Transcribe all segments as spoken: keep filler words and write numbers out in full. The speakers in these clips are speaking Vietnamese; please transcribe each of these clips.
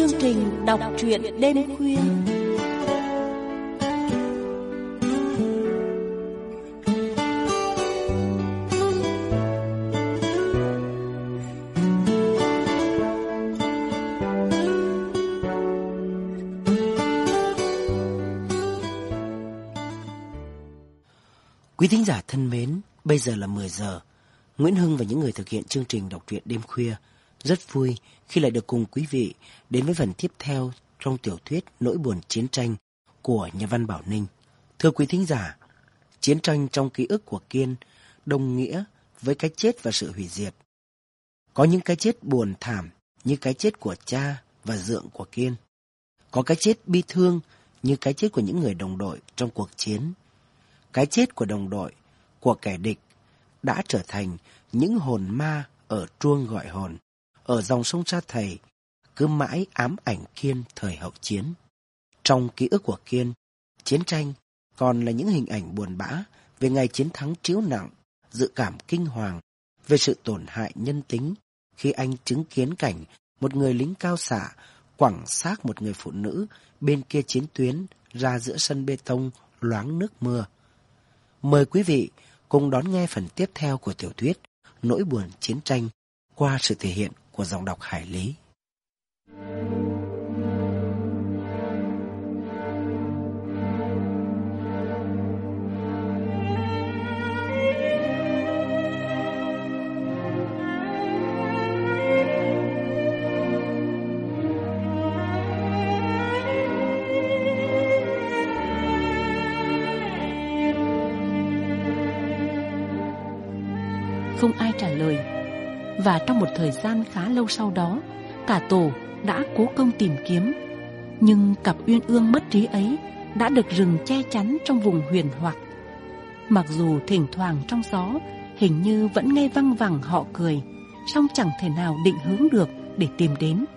chương trình đọc truyện đêm khuya. Quý thính giả thân mến, bây giờ là mười giờ. Nguyễn Hưng và những người thực hiện chương trình đọc truyện đêm khuya rất vui khi lại được cùng quý vị đến với phần tiếp theo trong tiểu thuyết Nỗi buồn chiến tranh của nhà văn Bảo Ninh. Thưa quý thính giả, chiến tranh trong ký ức của Kiên đồng nghĩa với cái chết và sự hủy diệt. Có những cái chết buồn thảm như cái chết của cha và dượng của Kiên. Có cái chết bi thương như cái chết của những người đồng đội trong cuộc chiến. Cái chết của đồng đội, của kẻ địch đã trở thành những hồn ma ở truông gọi hồn, ở dòng sông Sa Thầy, cứ mãi ám ảnh Kiên thời hậu chiến. Trong ký ức của Kiên, chiến tranh còn là những hình ảnh buồn bã về ngày chiến thắng trĩu nặng, dự cảm kinh hoàng, về sự tổn hại nhân tính khi anh chứng kiến cảnh một người lính cao xạ quẳng xác một người phụ nữ bên kia chiến tuyến ra giữa sân bê tông loáng nước mưa. Mời quý vị cùng đón nghe phần tiếp theo của tiểu thuyết Nỗi buồn chiến tranh qua sự thể hiện của giọng đọc Hải Lý. Không ai trả lời. Và trong một thời gian khá lâu sau đó, cả tổ đã cố công tìm kiếm. Nhưng cặp uyên ương mất trí ấy đã được rừng che chắn trong vùng huyền hoặc. Mặc dù thỉnh thoảng trong gió hình như vẫn nghe văng vẳng họ cười, song chẳng thể nào định hướng được để tìm đến.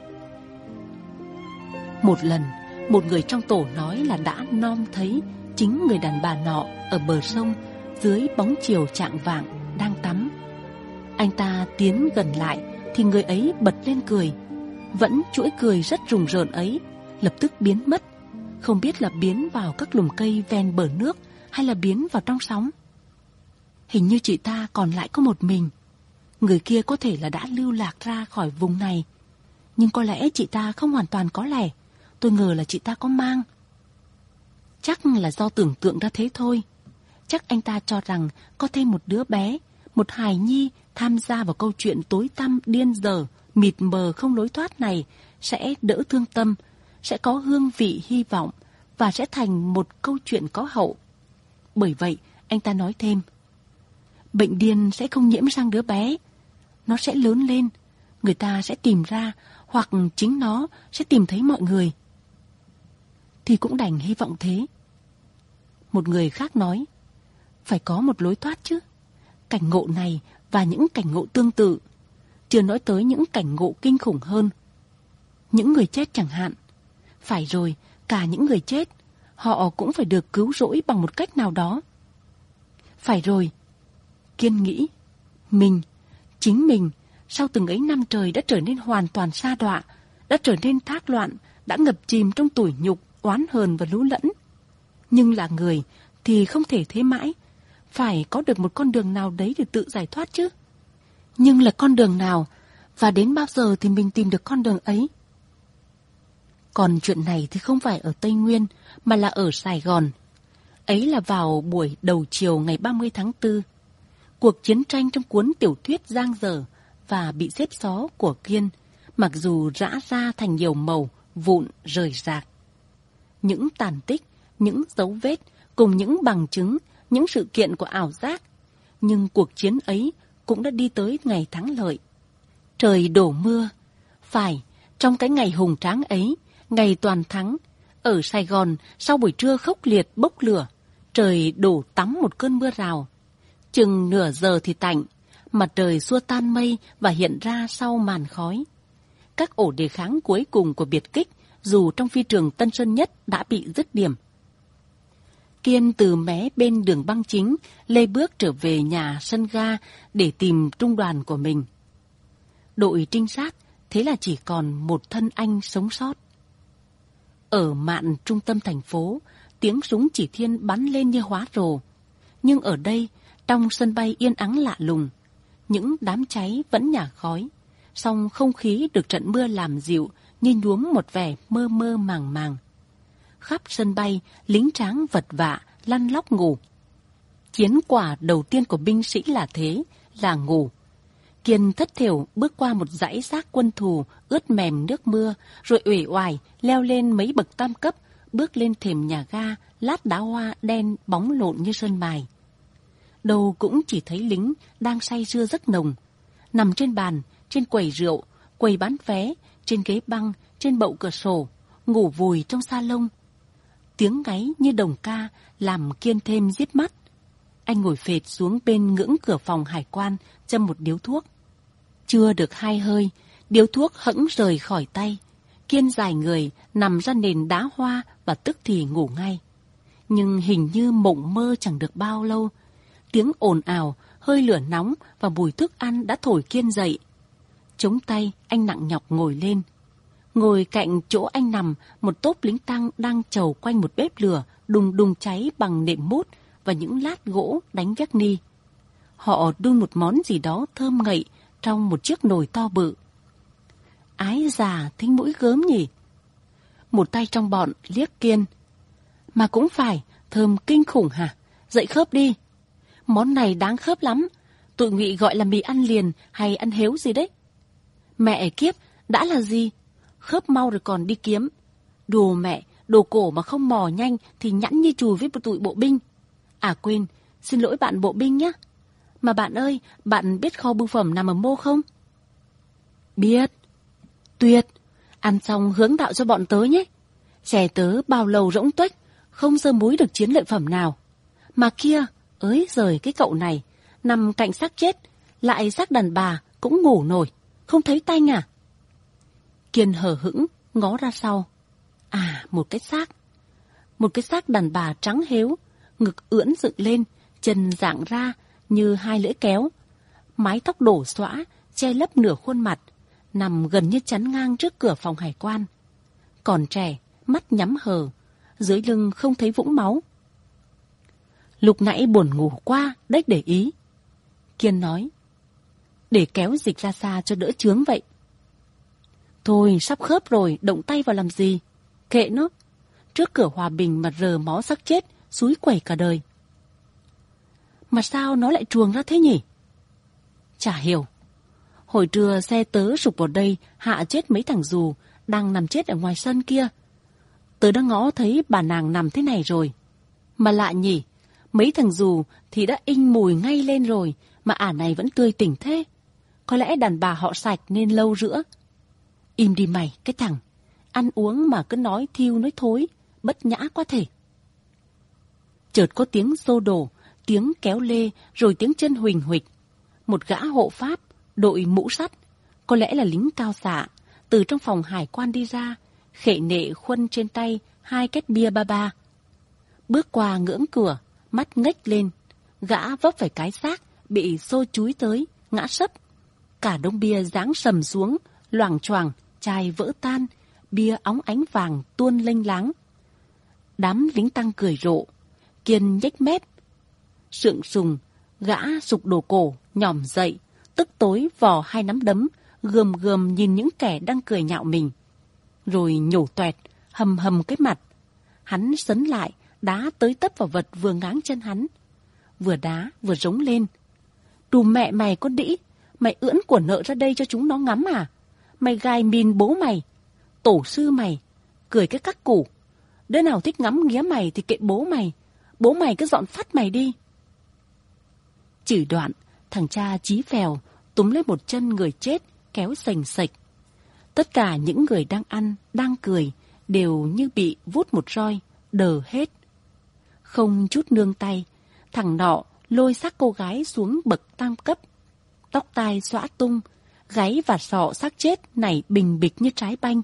Một lần, một người trong tổ nói là đã nom thấy chính người đàn bà nọ ở bờ sông dưới bóng chiều chạng vạng đang tắm. Anh ta tiến gần lại thì người ấy bật lên cười. Vẫn chuỗi cười rất rùng rợn ấy lập tức biến mất, không biết là biến vào các lùm cây ven bờ nước hay là biến vào trong sóng. Hình như chị ta còn lại có một mình. Người kia có thể là đã lưu lạc ra khỏi vùng này, nhưng có lẽ chị ta không hoàn toàn có lẻ. Tôi ngờ là chị ta có mang. Chắc là do tưởng tượng ra thế thôi. Chắc anh ta cho rằng có thêm một đứa bé, một hài nhi tham gia vào câu chuyện tối tăm điên dở, mịt mờ không lối thoát này sẽ đỡ thương tâm, sẽ có hương vị hy vọng và sẽ thành một câu chuyện có hậu. Bởi vậy, anh ta nói thêm, bệnh điên sẽ không nhiễm sang đứa bé. Nó sẽ lớn lên, người ta sẽ tìm ra, hoặc chính nó sẽ tìm thấy mọi người. Thì cũng đành hy vọng thế. Một người khác nói, phải có một lối thoát chứ. Cảnh ngộ này và những cảnh ngộ tương tự, chưa nói tới những cảnh ngộ kinh khủng hơn. Những người chết chẳng hạn. Phải rồi, cả những người chết, họ cũng phải được cứu rỗi bằng một cách nào đó. Phải rồi, Kiên nghĩ, mình, chính mình, sau từng ấy năm trời đã trở nên hoàn toàn sa đọa, đã trở nên thác loạn, đã ngập chìm trong tủi nhục, oán hờn và lú lẫn. Nhưng là người thì không thể thế mãi, phải có được một con đường nào đấy để tự giải thoát chứ. Nhưng là con đường nào, và đến bao giờ thì mình tìm được con đường ấy? Còn chuyện này thì không phải ở Tây Nguyên, mà là ở Sài Gòn. Ấy là vào buổi đầu chiều ngày ba mươi tháng tư. Cuộc chiến tranh trong cuốn tiểu thuyết giang dở và bị xếp xó của Kiên, mặc dù rã ra thành nhiều màu, vụn, rời rạc. Những tàn tích, những dấu vết, cùng những bằng chứng, những sự kiện của ảo giác. Nhưng cuộc chiến ấy cũng đã đi tới ngày thắng lợi. Trời đổ mưa. Phải, trong cái ngày hùng tráng ấy, ngày toàn thắng, ở Sài Gòn sau buổi trưa khốc liệt bốc lửa, trời đổ tắm một cơn mưa rào. Chừng nửa giờ thì tạnh, mặt trời xua tan mây và hiện ra sau màn khói. Các ổ đề kháng cuối cùng của biệt kích, dù trong phi trường Tân Sơn Nhất đã bị dứt điểm. Kiên từ mé bên đường băng chính lê bước trở về nhà sân ga để tìm trung đoàn của mình. Đội trinh sát Thế là chỉ còn một thân anh sống sót. Ở mạn trung tâm thành phố, tiếng súng chỉ thiên bắn lên như hóa rồ. Nhưng ở đây, trong sân bay yên ắng lạ lùng, những đám cháy vẫn nhả khói, song không khí được trận mưa làm dịu như nhuốm một vẻ mơ mơ màng màng. Khắp sân bay, lính tráng vật vã, lăn lóc ngủ. Chiến quả đầu tiên của binh sĩ là thế, là ngủ. Kiên thất thểu bước qua một dãy xác quân thù ướt mềm nước mưa, rồi uể oải leo lên mấy bậc tam cấp, bước lên thềm nhà ga lát đá hoa đen bóng lộn như sơn mài. Đâu cũng chỉ thấy lính đang say sưa giấc nồng, nằm trên bàn, trên quầy rượu, quầy bán vé, trên ghế băng, trên bậu cửa sổ, ngủ vùi trong sa lông. Tiếng ngáy như đồng ca làm Kiên thêm giết mắt. Anh ngồi phệt xuống bên ngưỡng cửa phòng hải quan, châm một điếu thuốc. Chưa được hai hơi, điếu thuốc hẫng rời khỏi tay. Kiên dài người, nằm ra nền đá hoa và tức thì ngủ ngay. Nhưng hình như mộng mơ chẳng được bao lâu. Tiếng ồn ào, hơi lửa nóng và mùi thức ăn đã thổi Kiên dậy. Chống tay, anh nặng nhọc ngồi lên. Ngồi cạnh chỗ anh nằm, một tốp lính tăng đang chầu quanh một bếp lửa đùng đùng cháy bằng nệm mút và những lát gỗ đánh vét ni. Họ đun một món gì đó thơm ngậy trong một chiếc nồi to bự. Ái già, thính mũi gớm nhỉ? Một tay trong bọn liếc Kiên. Mà cũng phải, thơm kinh khủng hả? Dậy khớp đi. Món này đáng khớp lắm. Tụi Ngụy gọi là mì ăn liền hay ăn héo gì đấy. Mẹ kiếp, đã là gì? Khớp mau rồi còn đi kiếm. Đồ mẹ, đồ cổ mà không mò nhanh thì nhẵn như chùi với tụi bộ binh. À quên, xin lỗi bạn bộ binh nhé. Mà bạn ơi, bạn biết kho bưu phẩm nằm ở mô không? Biết. Tuyệt. Ăn xong hướng đạo cho bọn tớ nhé. Chè tớ bao lâu rỗng tuếch, không dơ múi được chiến lợi phẩm nào. Mà kia, ới giời cái cậu này, nằm cạnh xác chết, lại xác đàn bà cũng ngủ nổi, không thấy tanh à? Kiên hờ hững, ngó ra sau. À, một cái xác. Một cái xác đàn bà trắng héo, ngực ưỡn dựng lên, chân dạng ra như hai lưỡi kéo. Mái tóc đổ xõa, che lấp nửa khuôn mặt, nằm gần như chắn ngang trước cửa phòng hải quan. Còn trẻ, mắt nhắm hờ, dưới lưng không thấy vũng máu. Lúc nãy buồn ngủ quá, đếch để ý. Kiên nói, để kéo dịch ra xa cho đỡ chướng vậy. Thôi, sắp khớp rồi, động tay vào làm gì? Kệ nó, trước cửa hòa bình mà rờ mó xác chết, xúi quẩy cả đời. Mà sao nó lại truồng ra thế nhỉ? Chả hiểu. Hồi trưa xe tớ sụp vào đây hạ chết mấy thằng dù đang nằm chết ở ngoài sân kia. Tớ đã ngó thấy bà nàng nằm thế này rồi. Mà lạ nhỉ, mấy thằng dù thì đã inh mùi ngay lên rồi mà ả này vẫn tươi tỉnh thế. Có lẽ đàn bà họ sạch nên lâu rữa. Im đi mày, cái thằng. Ăn uống mà cứ nói thiêu nói thối, bất nhã quá thể. Chợt có tiếng xô đổ, tiếng kéo lê, rồi tiếng chân huỳnh huỵch. Một gã hộ pháp, đội mũ sắt, có lẽ là lính cao xạ, từ trong phòng hải quan đi ra, khệ nệ khuân trên tay hai két bia ba ba. Bước qua ngưỡng cửa, mắt ngếch lên, gã vấp phải cái xác, bị xô chúi tới, ngã sấp. Cả đống bia giáng sầm xuống, loảng choảng, chai vỡ tan, bia óng ánh vàng tuôn lênh láng. Đám lính tăng cười rộ, Kiên nhếch mép. Sượng sùng, gã sục đồ cổ, nhỏm dậy, tức tối vò hai nắm đấm, gườm gườm nhìn những kẻ đang cười nhạo mình. Rồi nhổ toẹt, hầm hầm cái mặt. Hắn sấn lại, đá tới tấp vào vật vừa ngáng chân hắn. Vừa đá, vừa rống lên. Đù mẹ mày con đĩ, mày ưỡn của nợ ra đây cho chúng nó ngắm à? Mày gài mìn bố mày, tổ sư mày, cười cái cắc củ. Đứa nào thích ngắm nghía mày thì kệ bố mày, bố mày cứ dọn phát mày đi. Chửi đoạn, thằng cha chí phèo túm lấy một chân người chết, kéo sành sạch. Tất cả những người đang ăn, đang cười, đều như bị vút một roi, đờ hết. Không chút nương tay, thằng nọ lôi xác cô gái xuống bậc tam cấp. Tóc tai xõa tung, gáy và sọ xác chết nảy bình bịch như trái banh.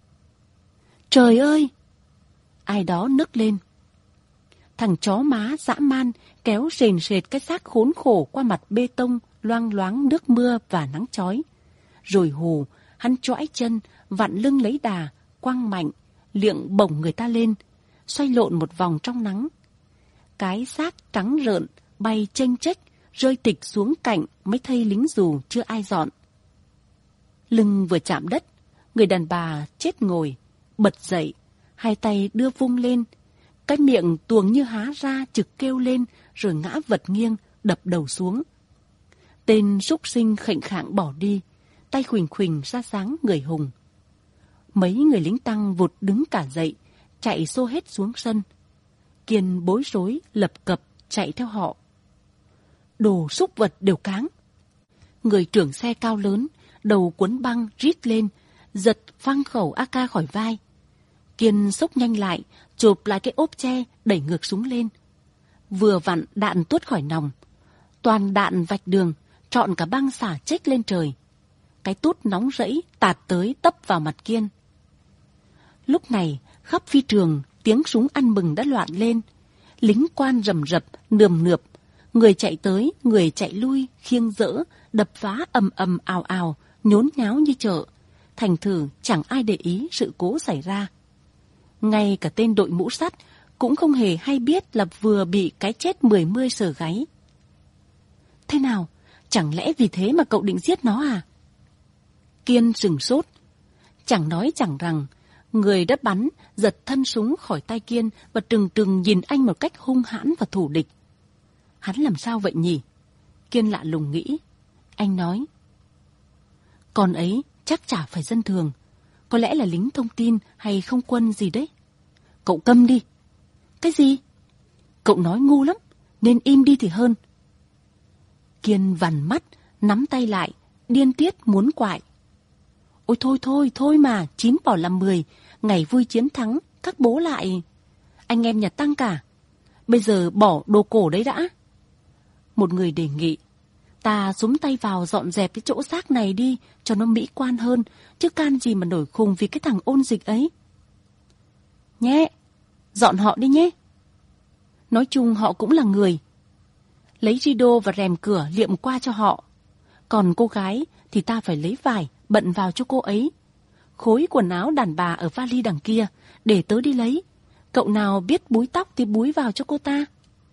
Trời ơi! Ai đó nức lên. Thằng chó má dã man kéo rền rệt cái xác khốn khổ qua mặt bê tông loang loáng nước mưa và nắng chói. Rồi hù, hắn choãi chân, vặn lưng lấy đà, quăng mạnh, liệng bổng người ta lên, xoay lộn một vòng trong nắng. Cái xác trắng rợn, bay chênh chếch, rơi tịch xuống cạnh mấy thây lính dù chưa ai dọn. Lưng vừa chạm đất, người đàn bà chết ngồi, bật dậy, hai tay đưa vung lên, cái miệng tuồng như há ra trực kêu lên rồi ngã vật nghiêng, đập đầu xuống. Tên súc sinh khệnh khạng bỏ đi, tay khuỳnh khuỳnh ra dáng người hùng. Mấy người lính tăng vụt đứng cả dậy, chạy xô hết xuống sân. Kiên bối rối, lập cập chạy theo họ. Đồ súc vật đều cáng. Người trưởng xe cao lớn, đầu cuốn băng rít lên, giật phăng khẩu a ca khỏi vai. Kiên xốc nhanh lại, chộp lại cái ốp tre, đẩy ngược súng lên. Vừa vặn đạn tuốt khỏi nòng. Toàn đạn vạch đường, trọn cả băng xả chếch lên trời. Cái tút nóng rẫy tạt tới tấp vào mặt Kiên. Lúc này, khắp phi trường, tiếng súng ăn mừng đã loạn lên. Lính quan rầm rập, nườm nượp. Người chạy tới, người chạy lui, khiêng dỡ, đập phá ầm ầm ào ào, nhốn nháo như chợ. Thành thử chẳng ai để ý sự cố xảy ra. Ngay cả tên đội mũ sắt cũng không hề hay biết là vừa bị cái chết mười mươi sờ gáy. Thế nào? Chẳng lẽ vì thế mà cậu định giết nó à? Kiên sửng sốt. Chẳng nói chẳng rằng, người đã bắn giật thân súng khỏi tay Kiên và trừng trừng nhìn anh một cách hung hãn và thù địch. Hắn làm sao vậy nhỉ? Kiên lạ lùng nghĩ. Anh nói, con ấy chắc chả phải dân thường, có lẽ là lính thông tin hay không quân gì đấy. Cậu câm đi. Cái gì? Cậu nói ngu lắm, nên im đi thì hơn. Kiên vằn mắt, nắm tay lại, điên tiết muốn quại. Ôi thôi thôi, thôi mà, chín bỏ làm mười, ngày vui chiến thắng, các bố lại. Anh em nhà Tăng cả, bây giờ bỏ đồ cổ đấy đã. Một người đề nghị, ta xúm tay vào dọn dẹp cái chỗ xác này đi, cho nó mỹ quan hơn, chứ can gì mà nổi khùng vì cái thằng ôn dịch ấy. Nhé, dọn họ đi nhé. Nói chung họ cũng là người. Lấy rideau và rèm cửa liệm qua cho họ. Còn cô gái thì ta phải lấy vải bận vào cho cô ấy. Khối quần áo đàn bà ở vali đằng kia, để tớ đi lấy. Cậu nào biết búi tóc thì búi vào cho cô ta.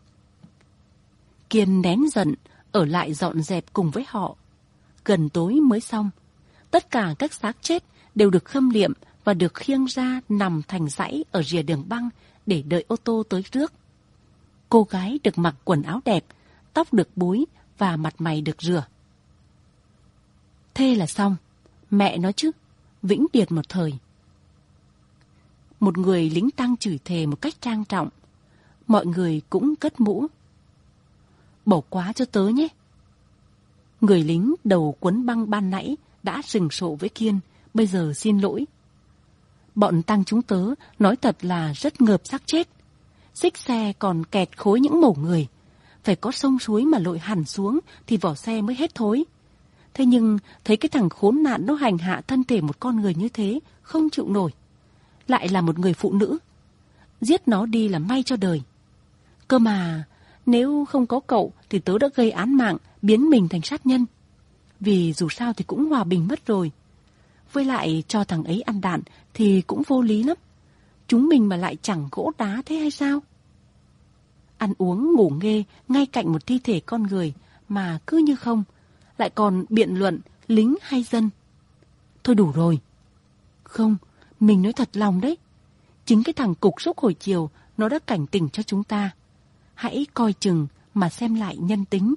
Kiên nén giận, ở lại dọn dẹp cùng với họ. Gần tối mới xong. Tất cả các xác chết đều được khâm liệm và được khiêng ra nằm thành dãy ở rìa đường băng để đợi ô tô tới rước. Cô gái được mặc quần áo đẹp, tóc được búi và mặt mày được rửa. Thế là xong. Mẹ nó chứ, vĩnh biệt một thời. Một người lính Tăng chửi thề một cách trang trọng. Mọi người cũng cất mũ. Bỏ quá cho tớ nhé. Người lính đầu quấn băng ban nãy đã sừng sộ với Kiên, bây giờ xin lỗi. Bọn Tăng chúng tớ nói thật là rất ngợp xác chết. Xích xe còn kẹt khối những mẩu người. Phải có sông suối mà lội hẳn xuống thì vỏ xe mới hết thối. Thế nhưng thấy cái thằng khốn nạn nó hành hạ thân thể một con người như thế, không chịu nổi. Lại là một người phụ nữ. Giết nó đi là may cho đời. Cơ mà, nếu không có cậu thì tớ đã gây án mạng, biến mình thành sát nhân. Vì dù sao thì cũng hòa bình mất rồi. Với lại cho thằng ấy ăn đạn thì cũng vô lý lắm. Chúng mình mà lại chẳng gỗ đá thế hay sao? Ăn uống ngủ nghê ngay cạnh một thi thể con người mà cứ như không, lại còn biện luận lính hay dân. Thôi đủ rồi. Không, mình nói thật lòng đấy. Chính cái thằng cục súc hồi chiều nó đã cảnh tỉnh cho chúng ta. Hãy coi chừng mà xem lại nhân tính.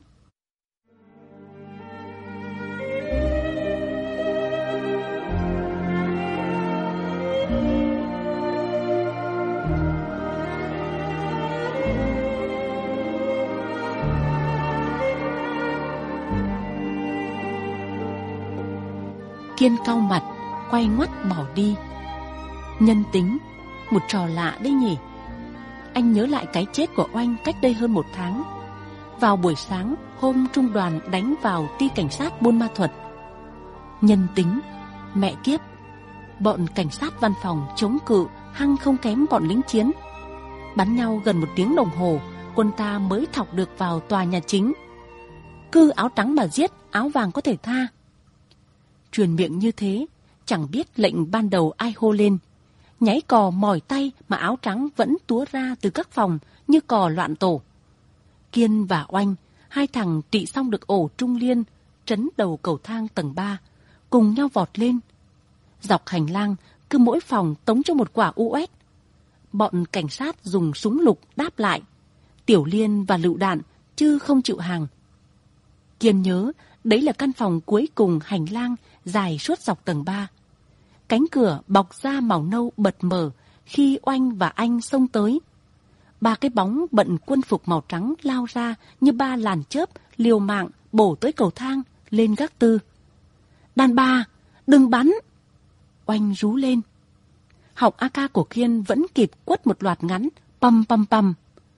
Kiên cau mặt, quay ngoắt bỏ đi. Nhân tính, một trò lạ đấy nhỉ. Anh nhớ lại cái chết của Oanh cách đây hơn một tháng. Vào buổi sáng, hôm trung đoàn đánh vào ty cảnh sát Buôn Ma Thuột. Nhân tính, mẹ kiếp. Bọn cảnh sát văn phòng chống cự hăng không kém bọn lính chiến. Bắn nhau gần một tiếng đồng hồ, quân ta mới thọc được vào tòa nhà chính. Cứ áo trắng mà giết, áo vàng có thể tha. Truyền miệng như thế, Chẳng biết lệnh ban đầu ai hô lên. Nháy cò mỏi tay mà áo trắng vẫn túa ra từ các phòng như cò loạn tổ. Kiên và Oanh, hai thằng trị xong được ổ Trung Liên, trấn đầu cầu thang tầng ba, cùng nhau vọt lên. Dọc hành lang, cứ mỗi phòng tống cho một quả u ét. Bọn cảnh sát dùng súng lục đáp lại. Tiểu Liên và lựu đạn chứ không chịu hàng. Kiên nhớ đấy là căn phòng cuối cùng hành lang dài suốt dọc tầng ba. Cánh cửa bọc da màu nâu bật mở khi Oanh và anh xông tới. Ba cái bóng bận quân phục màu trắng lao ra như ba làn chớp liều mạng bổ tới cầu thang lên gác tư. Đàn bà, đừng bắn! Oanh rú lên. Họng a ca của Kiên vẫn kịp quất một loạt ngắn, păm păm păm.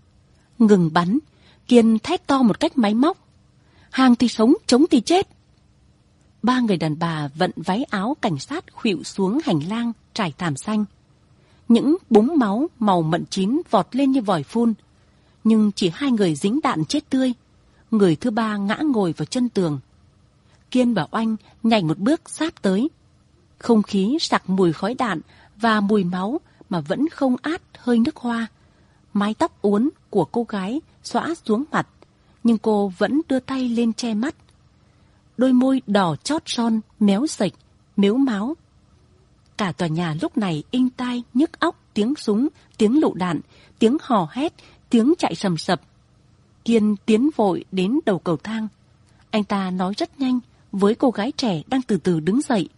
Ngừng bắn, Kiên thét to một cách máy móc. Hàng thì sống, chống thì chết. Ba người đàn bà vận váy áo cảnh sát khuỵu xuống hành lang trải thảm xanh. Những búng máu màu mận chín vọt lên như vòi phun. Nhưng chỉ hai người dính đạn chết tươi. Người thứ ba ngã ngồi vào chân tường. Kiên và Oanh nhảy một bước sát tới. Không khí sặc mùi khói đạn và mùi máu mà vẫn không át hơi nước hoa. Mái tóc uốn của cô gái xõa xuống mặt, nhưng cô vẫn đưa tay lên che mắt. Đôi môi đỏ chót son, méo sạch, mếu máo. Cả tòa nhà lúc này inh tai nhức óc tiếng súng, tiếng lựu đạn, tiếng hò hét, tiếng chạy sầm sập. Kiên tiến vội đến đầu cầu thang. Anh ta nói rất nhanh với cô gái trẻ đang từ từ đứng dậy.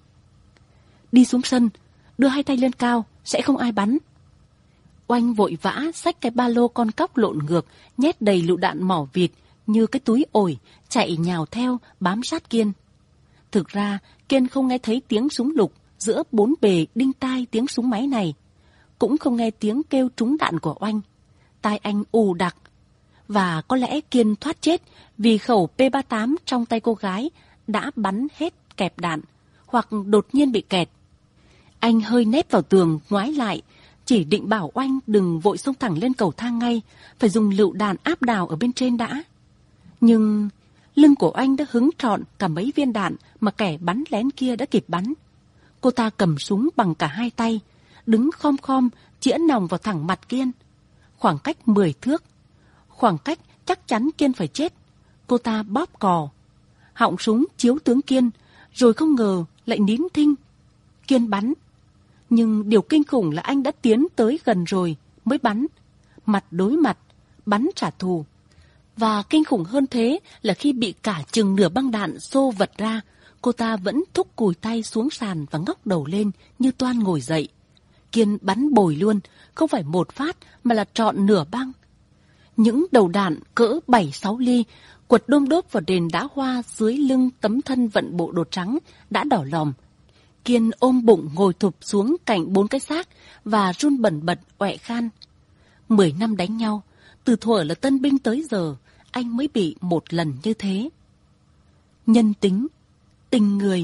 Đi xuống sân, đưa hai tay lên cao, sẽ không ai bắn. Oanh vội vã xách cái ba lô con cóc lộn ngược, nhét đầy lựu đạn mỏ vịt như cái túi ổi, chạy nhào theo, bám sát Kiên. Thực ra, Kiên không nghe thấy tiếng súng lục giữa bốn bề đinh tai tiếng súng máy này. Cũng không nghe tiếng kêu trúng đạn của Oanh. Tai anh ù đặc. Và có lẽ Kiên thoát chết vì khẩu P ba mươi tám trong tay cô gái đã bắn hết kẹp đạn, hoặc đột nhiên bị kẹt. Anh hơi nép vào tường, ngoái lại, chỉ định bảo Oanh đừng vội xông thẳng lên cầu thang ngay, phải dùng lựu đạn áp đào ở bên trên đã. Nhưng lưng của Oanh đã hứng trọn cả mấy viên đạn mà kẻ bắn lén kia đã kịp bắn. Cô ta cầm súng bằng cả hai tay, đứng khom khom, chĩa nòng vào thẳng mặt Kiên. Khoảng cách mười thước, khoảng cách chắc chắn Kiên phải chết. Cô ta bóp cò, họng súng chiếu tướng Kiên, rồi không ngờ lại nín thinh. Kiên bắn. Nhưng điều kinh khủng là anh đã tiến tới gần rồi mới bắn. Mặt đối mặt, bắn trả thù. Và kinh khủng hơn thế là khi bị cả chừng nửa băng đạn xô vật ra, cô ta vẫn thúc cùi tay xuống sàn và ngóc đầu lên như toan ngồi dậy. Kiên bắn bồi luôn, không phải một phát mà là trọn nửa băng. Những đầu đạn cỡ bảy sáu ly quật đôm đốp vào đền đá hoa dưới lưng tấm thân vận bộ đồ trắng đã đỏ lòm. Kiên ôm bụng ngồi thụp xuống cạnh bốn cái xác và run bần bật oẹ khan. Mười năm đánh nhau, từ thuở là tân binh tới giờ, anh mới bị một lần như thế. Nhân tính, tình người.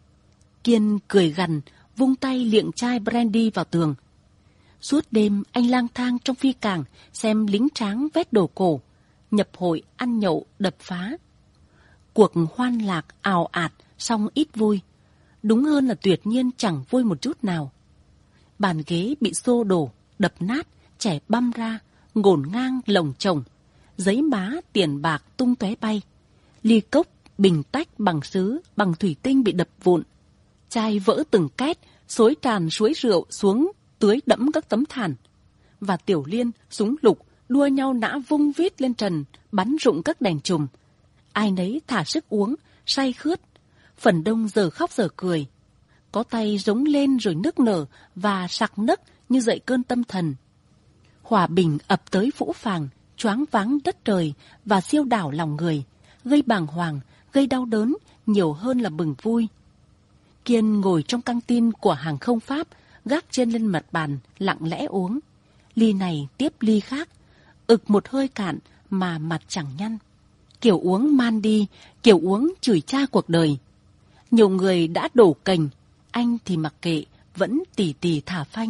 Kiên cười gằn, vung tay liệng chai brandy vào tường. Suốt đêm anh lang thang trong phi cảng xem lính tráng vét đồ cổ, nhập hội ăn nhậu đập phá. Cuộc hoan lạc ào ạt song ít vui. Đúng hơn là tuyệt nhiên chẳng vui một chút nào. Bàn ghế bị xô đổ, đập nát, trẻ băm ra, ngổn ngang lồng chồng. Giấy má, tiền bạc tung tóe bay. Ly cốc, bình tách bằng sứ, bằng thủy tinh bị đập vụn. Chai vỡ từng két, xối tràn suối rượu xuống, tưới đẫm các tấm thảm. Và Tiểu Liên, súng lục, đua nhau nã vung vít lên trần, bắn rụng các đèn chùm. Ai nấy thả sức uống, say khướt. Phần đông giờ khóc giờ cười. Có tay rống lên rồi nức nở và sặc nấc như dậy cơn tâm thần. Hòa bình ập tới phũ phàng, choáng váng đất trời và siêu đảo lòng người, gây bàng hoàng, gây đau đớn nhiều hơn là mừng vui. Kiên ngồi trong căng tin của hàng không Pháp, gác chân lên mặt bàn, lặng lẽ uống. Ly này tiếp ly khác, ực một hơi cạn mà mặt chẳng nhăn. Kiểu uống man đi, kiểu uống chửi cha cuộc đời. Nhiều người đã đổ cành, anh thì mặc kệ, vẫn tỉ tỉ thả phanh.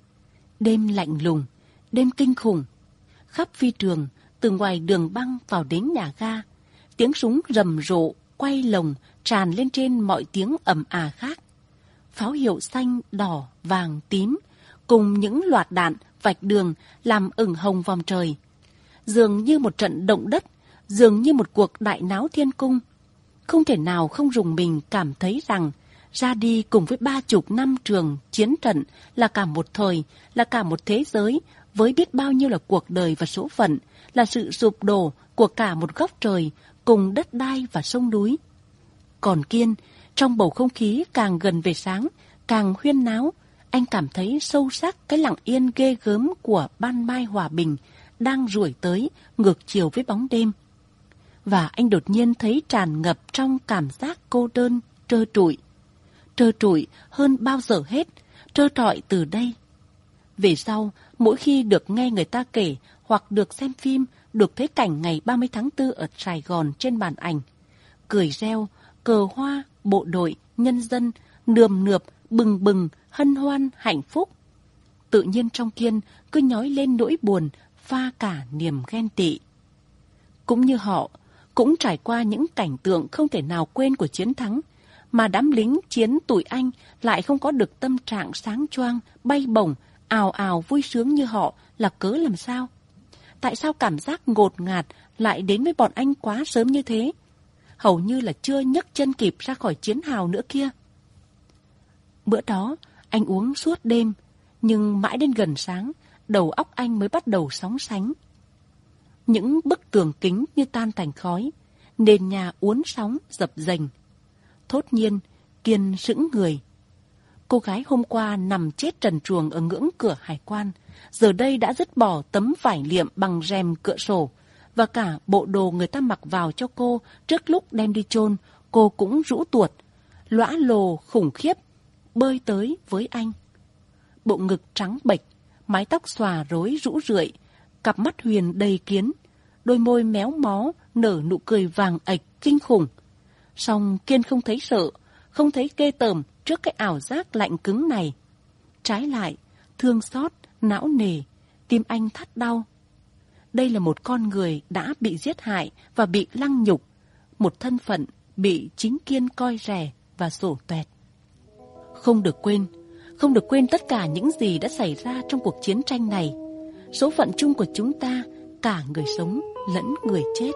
Đêm lạnh lùng, đêm kinh khủng. Khắp phi trường, từ ngoài đường băng vào đến nhà ga, tiếng súng rầm rộ, quay lồng, tràn lên trên mọi tiếng ầm à khác. pháo hiệu xanh, đỏ, vàng, tím, cùng những loạt đạn vạch đường làm ửng hồng vòm trời. Dường như một trận động đất, dường như một cuộc đại náo thiên cung. Không thể nào không rùng mình cảm thấy rằng ra đi cùng với ba chục năm trường chiến trận là cả một thời, là cả một thế giới, với biết bao nhiêu là cuộc đời và số phận, là sự sụp đổ của cả một góc trời, cùng đất đai và sông núi. Còn Kiên, trong bầu không khí càng gần về sáng, càng huyên náo, anh cảm thấy sâu sắc cái lặng yên ghê gớm của ban mai hòa bình đang ruổi tới ngược chiều với bóng đêm. Và anh đột nhiên thấy tràn ngập trong cảm giác cô đơn, trơ trụi. Trơ trụi hơn bao giờ hết, trơ trọi từ đây. Về sau, mỗi khi được nghe người ta kể hoặc được xem phim, được thấy cảnh ngày ba mươi tháng tư ở Sài Gòn trên màn ảnh, cười reo, cờ hoa, bộ đội, nhân dân, nườm nượp, bừng bừng, hân hoan, hạnh phúc. Tự nhiên trong Kiên cứ nhói lên nỗi buồn, pha cả niềm ghen tị. Cũng như họ, cũng trải qua những cảnh tượng không thể nào quên của chiến thắng, mà đám lính chiến tụi anh lại không có được tâm trạng sáng choang, bay bổng, ào ào vui sướng như họ là cớ làm sao? Tại sao cảm giác ngột ngạt lại đến với bọn anh quá sớm như thế? Hầu như là chưa nhấc chân kịp ra khỏi chiến hào nữa kia. Bữa đó, anh uống suốt đêm, nhưng mãi đến gần sáng, đầu óc anh mới bắt đầu sóng sánh. Những bức tường kính như tan thành khói, nền nhà uốn sóng dập dềnh. Thốt nhiên, Kiên sững người. Cô gái hôm qua nằm chết trần truồng ở ngưỡng cửa hải quan, giờ đây đã dứt bỏ tấm vải liệm bằng rèm cửa sổ, và cả bộ đồ người ta mặc vào cho cô trước lúc đem đi chôn, cô cũng rũ tuột, lõa lồ khủng khiếp, bơi tới với anh. Bộ ngực trắng bệch, mái tóc xòa rối rũ rượi, cặp mắt huyền đầy kiến, đôi môi méo mó nở nụ cười vàng ạch kinh khủng. Song Kiên không thấy sợ, không thấy ghê tởm trước cái ảo giác lạnh cứng này. Trái lại, thương xót, não nề, tim anh thắt đau. Đây là một con người đã bị giết hại và bị lăng nhục, một thân phận bị chính Kiên coi rẻ và sổ tuẹt. Không được quên, không được quên tất cả những gì đã xảy ra trong cuộc chiến tranh này. Số phận chung của chúng ta, cả người sống lẫn người chết.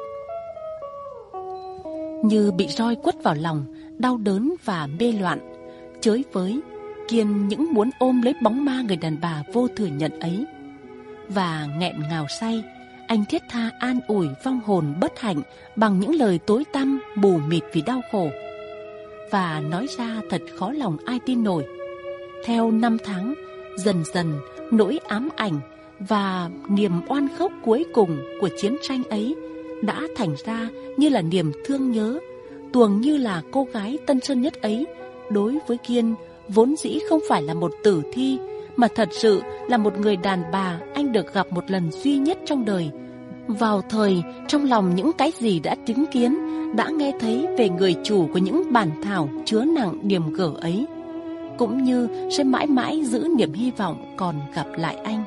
Như bị roi quất vào lòng, đau đớn và mê loạn. Chới với, Kiên những muốn ôm lấy bóng ma người đàn bà vô thừa nhận ấy. Và nghẹn ngào say, anh thiết tha an ủi vong hồn bất hạnh bằng những lời tối tăm mù mịt vì đau khổ. Và nói ra thật khó lòng ai tin nổi. Theo năm tháng, dần dần nỗi ám ảnh và niềm oan khóc cuối cùng của chiến tranh ấy đã thành ra như là niềm thương nhớ, tuồng như là cô gái Tân Sơn Nhất ấy đối với Kiên vốn dĩ không phải là một tử thi, mà thật sự là một người đàn bà anh được gặp một lần duy nhất trong đời. Vào thời trong lòng những cái gì đã chứng kiến, đã nghe thấy về người chủ của những bản thảo chứa nặng điềm gở ấy, cũng như sẽ mãi mãi giữ niềm hy vọng còn gặp lại anh.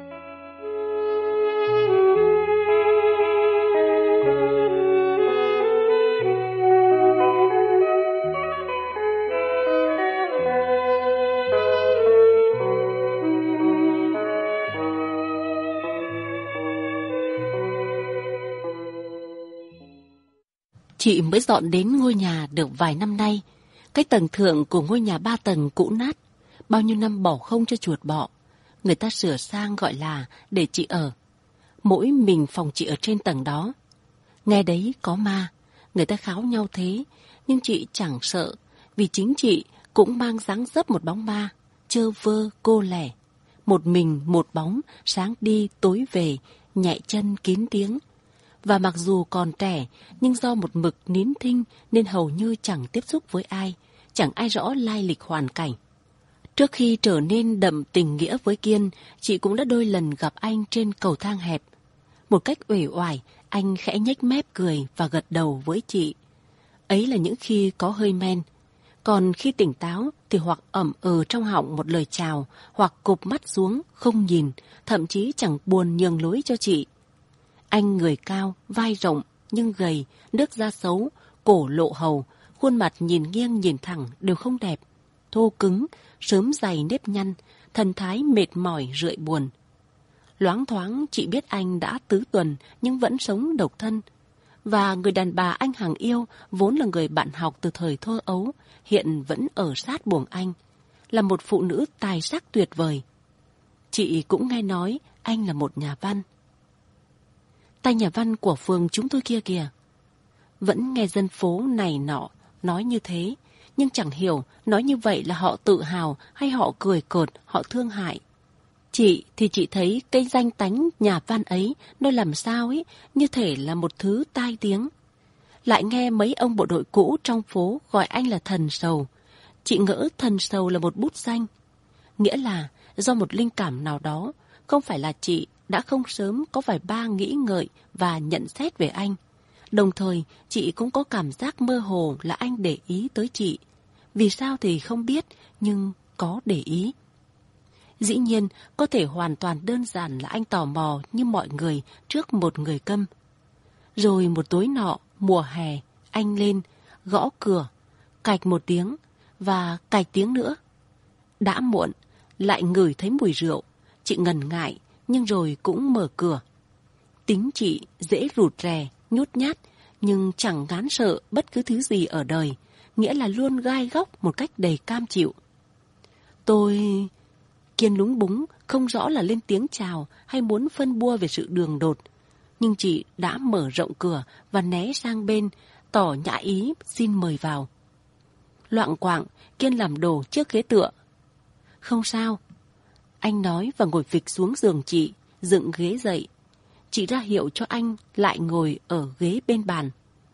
Chị mới dọn đến ngôi nhà được vài năm nay. Cái tầng thượng của ngôi nhà ba tầng cũ nát, bao nhiêu năm bỏ không cho chuột bọ. Người ta sửa sang gọi là để chị ở. Mỗi mình phòng chị ở trên tầng đó. Nghe đấy có ma, người ta kháo nhau thế, nhưng chị chẳng sợ, vì chính chị cũng mang dáng dấp một bóng ma, chơ vơ cô lẻ. Một mình một bóng, sáng đi tối về, nhẹ chân kín tiếng. Và mặc dù còn trẻ, nhưng do một mực nín thinh nên hầu như chẳng tiếp xúc với ai, chẳng ai rõ lai lịch hoàn cảnh. Trước khi trở nên đậm tình nghĩa với Kiên, chị cũng đã đôi lần gặp anh trên cầu thang hẹp. Một cách uể oải, anh khẽ nhếch mép cười và gật đầu với chị. Ấy là những khi có hơi men. Còn khi tỉnh táo thì hoặc ẩm ừ trong họng một lời chào, hoặc cụp mắt xuống, không nhìn, thậm chí chẳng buồn nhường lối cho chị. Anh người cao, vai rộng, nhưng gầy, nước da xấu, cổ lộ hầu, khuôn mặt nhìn nghiêng nhìn thẳng đều không đẹp. thô cứng, sớm dày nếp nhăn, thần thái mệt mỏi rượi buồn. Loáng thoáng chị biết anh đã tứ tuần nhưng vẫn sống độc thân. Và người đàn bà anh Hằng yêu vốn là người bạn học từ thời thơ ấu, hiện vẫn ở sát buồng anh, là một phụ nữ tài sắc tuyệt vời. Chị cũng nghe nói anh là một nhà văn. Tay nhà văn của phường chúng tôi kia kìa. Vẫn nghe dân phố này nọ nói như thế, nhưng chẳng hiểu nói như vậy là họ tự hào hay họ cười cợt, họ thương hại. Chị thì chị thấy cái danh tánh nhà văn ấy nó làm sao ấy, như thể là một thứ tai tiếng. Lại nghe mấy ông bộ đội cũ trong phố gọi anh là thần sầu. Chị ngỡ thần sầu là một bút danh. Nghĩa là do một linh cảm nào đó, không phải là chị đã không sớm có vài ba nghĩ ngợi và nhận xét về anh. Đồng thời chị cũng có cảm giác mơ hồ là anh để ý tới chị. Vì sao thì không biết, nhưng có để ý. Dĩ nhiên, có thể hoàn toàn đơn giản là anh tò mò như mọi người trước một người câm. Rồi một tối nọ, mùa hè, anh lên, gõ cửa, cạch một tiếng, và cạch tiếng nữa. Đã muộn, lại ngửi thấy mùi rượu, chị ngần ngại, nhưng rồi cũng mở cửa. Tính chị dễ rụt rè, nhút nhát, nhưng chẳng ngán sợ bất cứ thứ gì ở đời, nghĩa là luôn gai góc một cách đầy cam chịu. Tôi... Kiên lúng búng, không rõ là lên tiếng chào hay muốn phân bua về sự đường đột. Nhưng chị đã mở rộng cửa và né sang bên, tỏ nhã ý xin mời vào. Loạng quạng, Kiên làm đồ trước ghế tựa. Không sao, anh nói và ngồi phịch xuống giường chị, dựng ghế dậy. Chị ra hiệu cho anh lại ngồi ở ghế bên bàn.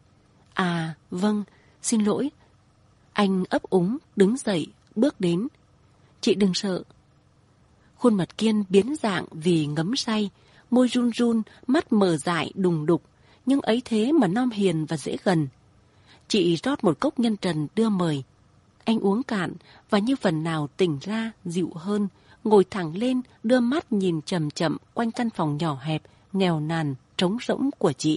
À, vâng, xin lỗi. Anh ấp úng, đứng dậy, bước đến. Chị đừng sợ. Khuôn mặt Kiên biến dạng vì ngấm say, môi run run, mắt mờ dại đùng đục, nhưng ấy thế mà non hiền và dễ gần. Chị rót một cốc nhân trần đưa mời. Anh uống cạn và như phần nào tỉnh ra, dịu hơn, ngồi thẳng lên, đưa mắt nhìn chậm chậm quanh căn phòng nhỏ hẹp, nghèo nàn, trống rỗng của chị.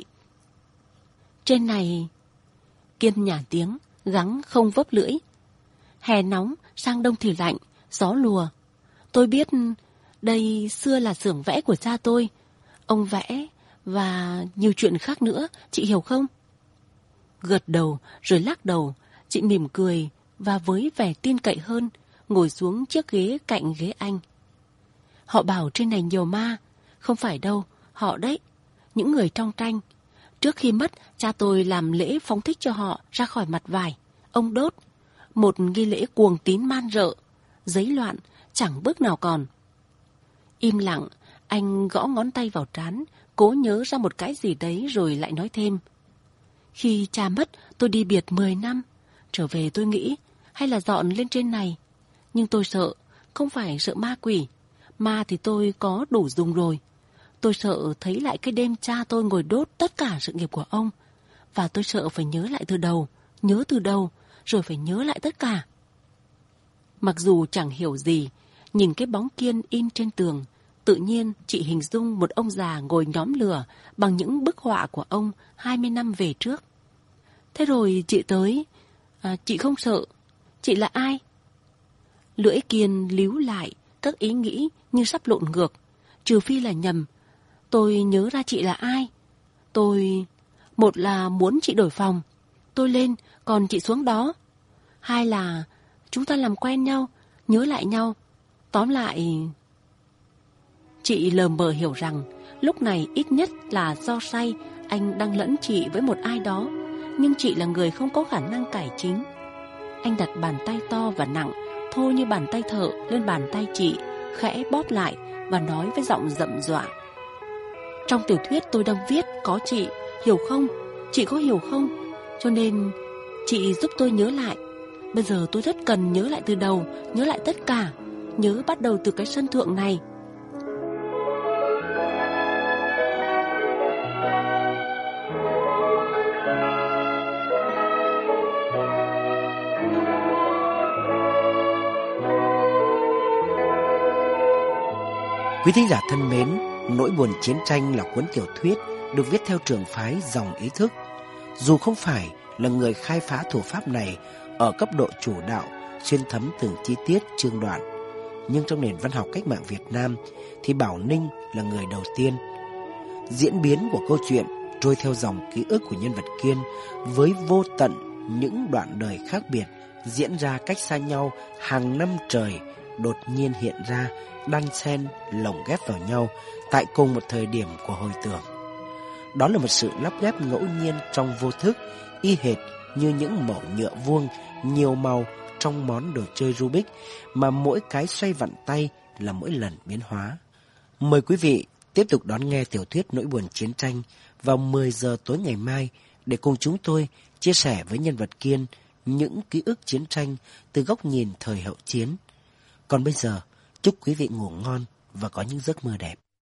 Trên này... Kiên nhả tiếng, gắng không vấp lưỡi. Hè nóng, sang đông thì lạnh, gió lùa. Tôi biết đây xưa là xưởng vẽ của cha tôi. Ông vẽ và nhiều chuyện khác nữa, chị hiểu không? Gật đầu rồi lắc đầu, chị mỉm cười và với vẻ tin cậy hơn, ngồi xuống chiếc ghế cạnh ghế anh. Họ bảo trên này nhiều ma. Không phải đâu, họ đấy, những người trong tranh. Trước khi mất, cha tôi làm lễ phóng thích cho họ ra khỏi mặt vải. Ông đốt. Một nghi lễ cuồng tín man rợ. Giấy loạn, chẳng bước nào còn. Im lặng, anh gõ ngón tay vào trán, cố nhớ ra một cái gì đấy rồi lại nói thêm. Khi cha mất, tôi đi biệt mười năm. Trở về tôi nghĩ, hay là dọn lên trên này. Nhưng tôi sợ, không phải sợ ma quỷ. Ma thì tôi có đủ dùng rồi. Tôi sợ thấy lại cái đêm cha tôi ngồi đốt tất cả sự nghiệp của ông. Và tôi sợ phải nhớ lại từ đầu, nhớ từ đầu, rồi phải nhớ lại tất cả. Mặc dù chẳng hiểu gì, nhìn cái bóng Kiên in trên tường, tự nhiên chị hình dung một ông già ngồi nhóm lửa bằng những bức họa của ông hai mươi năm về trước. Thế rồi chị tới, à, chị không sợ, chị là ai? Lưỡi Kiên líu lại, các ý nghĩ như sắp lộn ngược, trừ phi là nhầm. Tôi nhớ ra chị là ai. Tôi... Một là muốn chị đổi phòng, tôi lên, còn chị xuống đó. Hai là chúng ta làm quen nhau, nhớ lại nhau. Tóm lại... Chị lờ mờ hiểu rằng lúc này ít nhất là do say anh đang lẫn chị với một ai đó. Nhưng chị là người không có khả năng cải chính. Anh đặt bàn tay to và nặng, thô như bàn tay thợ lên bàn tay chị, khẽ bóp lại và nói với giọng rậm rọa. Trong tiểu thuyết tôi đang viết có chị, hiểu không? Chị có hiểu không? Cho nên chị giúp tôi nhớ lại. Bây giờ tôi rất cần nhớ lại từ đầu, nhớ lại tất cả, nhớ bắt đầu từ cái sân thượng này. Quý thính giả thân mến, Nỗi buồn chiến tranh là cuốn tiểu thuyết được viết theo trường phái dòng ý thức. Dù không phải là người khai phá thủ pháp này ở cấp độ chủ đạo, xuyên thấm từng chi tiết chương đoạn. Nhưng trong nền văn học cách mạng Việt Nam thì Bảo Ninh là người đầu tiên. Diễn biến của câu chuyện trôi theo dòng ký ức của nhân vật Kiên với vô tận những đoạn đời khác biệt diễn ra cách xa nhau hàng năm trời, đột nhiên hiện ra, đan xen, lồng ghép vào nhau tại cùng một thời điểm của hồi tưởng. Đó là một sự lắp ghép ngẫu nhiên trong vô thức, y hệt như những mẩu nhựa vuông nhiều màu trong món đồ chơi Rubik mà mỗi cái xoay vặn tay là mỗi lần biến hóa. Mời quý vị tiếp tục đón nghe tiểu thuyết Nỗi buồn chiến tranh vào mười giờ tối ngày mai để cùng chúng tôi chia sẻ với nhân vật Kiên những ký ức chiến tranh từ góc nhìn thời hậu chiến. Còn bây giờ, chúc quý vị ngủ ngon và có những giấc mơ đẹp.